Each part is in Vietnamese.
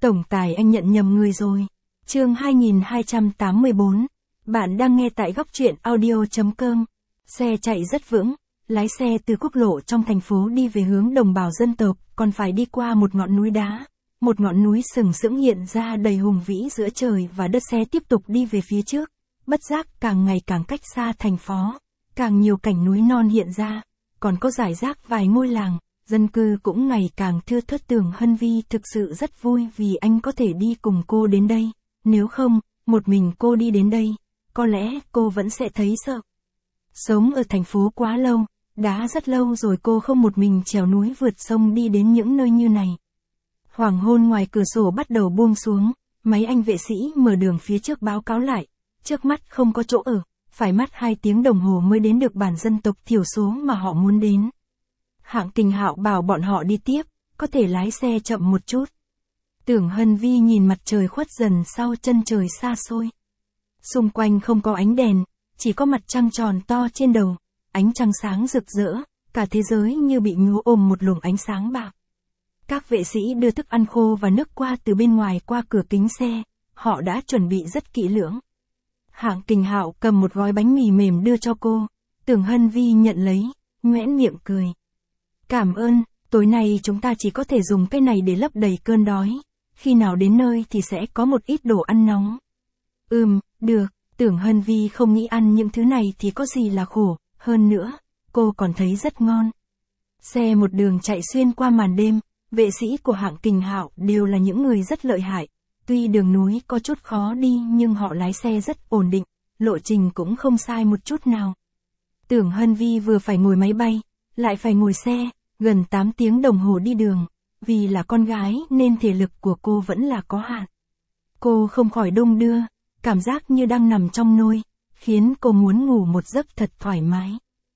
Tổng tài anh nhận nhầm người rồi. Chương 2284. Bạn đang nghe tại góc truyện audio.com. Xe chạy rất vững, lái xe từ quốc lộ trong thành phố đi về hướng đồng bào dân tộc, còn phải đi qua một ngọn núi đá. Một ngọn núi sừng sững hiện ra đầy hùng vĩ giữa trời và đất. Xe tiếp tục đi về phía trước, bất giác càng ngày càng cách xa thành phố, càng nhiều cảnh núi non hiện ra, còn có rải rác vài ngôi làng, dân cư cũng ngày càng thưa thớt. Tưởng Hân Vi thực sự rất vui vì anh có thể đi cùng cô đến đây, nếu không, một mình cô đi đến đây, có lẽ cô vẫn sẽ thấy sợ. Sống ở thành phố quá lâu, đã rất lâu rồi cô không một mình trèo núi vượt sông đi đến những nơi như này. Hoàng hôn ngoài cửa sổ bắt đầu buông xuống, mấy anh vệ sĩ mở đường phía trước báo cáo lại, trước mắt không có chỗ ở, phải mất 2 tiếng đồng hồ mới đến được bản dân tộc thiểu số mà họ muốn đến. Hạng Kình Hạo bảo bọn họ đi tiếp, có thể lái xe chậm một chút. Tưởng Hân Vi nhìn mặt trời khuất dần sau chân trời xa xôi. Xung quanh không có ánh đèn, chỉ có mặt trăng tròn to trên đầu, ánh trăng sáng rực rỡ, cả thế giới như bị nhú ôm một luồng ánh sáng bạc. Các vệ sĩ đưa thức ăn khô và nước qua từ bên ngoài qua cửa kính xe, họ đã chuẩn bị rất kỹ lưỡng. Hạng Kình Hạo cầm một gói bánh mì mềm đưa cho cô, Tưởng Hân Vi nhận lấy, nhoẻn miệng cười. Cảm ơn, tối nay chúng ta chỉ có thể dùng cái này để lấp đầy cơn đói, khi nào đến nơi thì sẽ có một ít đồ ăn nóng. Được, Tưởng Hân Vi không nghĩ ăn những thứ này thì có gì là khổ, hơn nữa, cô còn thấy rất ngon. Xe một đường chạy xuyên qua màn đêm, vệ sĩ của Hạng Kình Hạo đều là những người rất lợi hại. Tuy đường núi có chút khó đi nhưng họ lái xe rất ổn định, lộ trình cũng không sai một chút nào. Tưởng Hân Vi vừa phải ngồi máy bay, lại phải ngồi xe, gần 8 tiếng đồng hồ đi đường, vì là con gái nên thể lực của cô vẫn là có hạn. Cô không khỏi đung đưa, cảm giác như đang nằm trong nôi, khiến cô muốn ngủ một giấc thật thoải mái.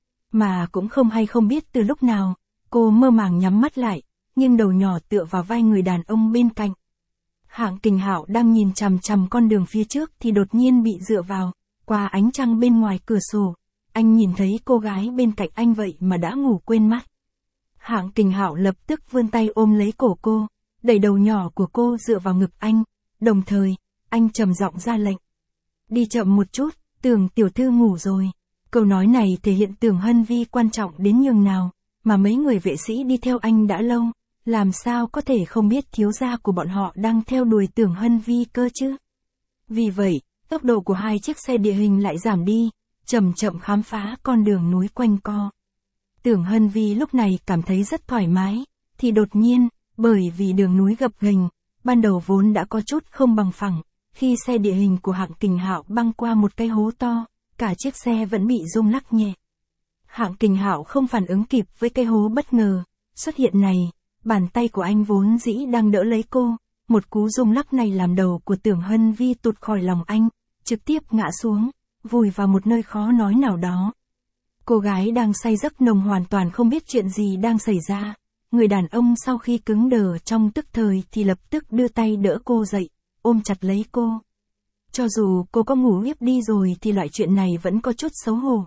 Mà cũng không hay không biết từ lúc nào, cô mơ màng nhắm mắt lại, nhưng đầu nhỏ tựa vào vai người đàn ông bên cạnh. Hạng Kình Hạo đang nhìn chằm chằm con đường phía trước thì đột nhiên bị dựa vào, qua ánh trăng bên ngoài cửa sổ, anh nhìn thấy cô gái bên cạnh anh vậy mà đã ngủ quên mắt. Hạng Kình Hạo lập tức vươn tay ôm lấy cổ cô, đẩy đầu nhỏ của cô dựa vào ngực anh, đồng thời, anh trầm giọng ra lệnh. Đi chậm một chút, Tưởng tiểu thư ngủ rồi. Câu nói này thể hiện Tưởng Hân Vi quan trọng đến nhường nào, mà mấy người vệ sĩ đi theo anh đã lâu, làm sao có thể không biết thiếu gia của bọn họ đang theo đuổi Tưởng Hân Vi cơ chứ. Vì vậy, tốc độ của hai chiếc xe địa hình lại giảm đi, chậm chậm khám phá con đường núi quanh co. Tưởng Hân Vi lúc này cảm thấy rất thoải mái, thì đột nhiên, bởi vì đường núi gập ghềnh, ban đầu vốn đã có chút không bằng phẳng, khi xe địa hình của Hạng Kình Hạo băng qua một cái hố to, cả chiếc xe vẫn bị rung lắc nhẹ. Hạng Kình Hạo không phản ứng kịp với cái hố bất ngờ xuất hiện này, bàn tay của anh vốn dĩ đang đỡ lấy cô, một cú rung lắc này làm đầu của Tưởng Hân Vi tụt khỏi lòng anh, trực tiếp ngã xuống, vùi vào một nơi khó nói nào đó. Cô gái đang say giấc nồng hoàn toàn không biết chuyện gì đang xảy ra, người đàn ông sau khi cứng đờ trong tức thời thì lập tức đưa tay đỡ cô dậy, ôm chặt lấy cô. Cho dù cô có ngủ hiếp đi rồi thì loại chuyện này vẫn có chút xấu hổ.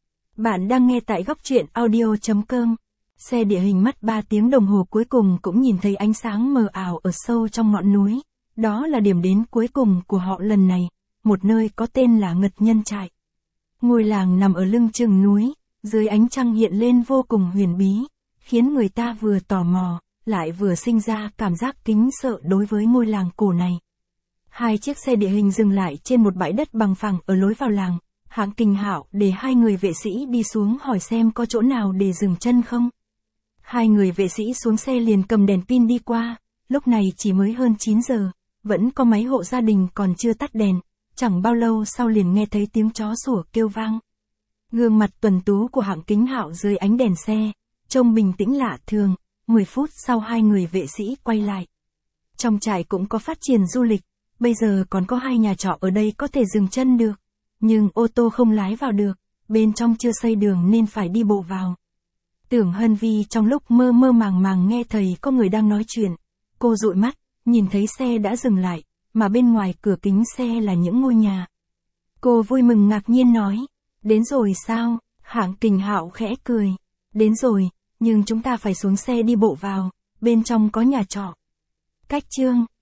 Bạn đang nghe tại góc truyện audio.com. Xe địa hình mất 3 tiếng đồng hồ cuối cùng cũng nhìn thấy ánh sáng mờ ảo ở sâu trong ngọn núi. Đó là điểm đến cuối cùng của họ lần này, một nơi có tên là Ngật Nhân Trại. Ngôi làng nằm ở lưng chừng núi, dưới ánh trăng hiện lên vô cùng huyền bí, khiến người ta vừa tò mò, lại vừa sinh ra cảm giác kính sợ đối với ngôi làng cổ này. Hai chiếc xe địa hình dừng lại trên một bãi đất bằng phẳng ở lối vào làng. Hạng Kình Hạo để hai người vệ sĩ đi xuống hỏi xem có chỗ nào để dừng chân không. Hai người vệ sĩ xuống xe liền cầm đèn pin đi qua, lúc này chỉ mới hơn 9 giờ, vẫn có mấy hộ gia đình còn chưa tắt đèn, chẳng bao lâu sau liền nghe thấy tiếng chó sủa kêu vang. Gương mặt tuấn tú của Hạng Kình Hạo dưới ánh đèn xe, trông bình tĩnh lạ thường, 10 phút sau hai người vệ sĩ quay lại. Trong trại cũng có phát triển du lịch, bây giờ còn có 2 nhà trọ ở đây có thể dừng chân được. Nhưng ô tô không lái vào được, bên trong chưa xây đường nên phải đi bộ vào. Tưởng Hân Vi trong lúc mơ mơ màng màng nghe thấy có người đang nói chuyện. Cô dụi mắt, nhìn thấy xe đã dừng lại, mà bên ngoài cửa kính xe là những ngôi nhà. Cô vui mừng ngạc nhiên nói, đến rồi sao? Hạng Kình Hạo khẽ cười, đến rồi, nhưng chúng ta phải xuống xe đi bộ vào, bên trong có nhà trọ. Cách chương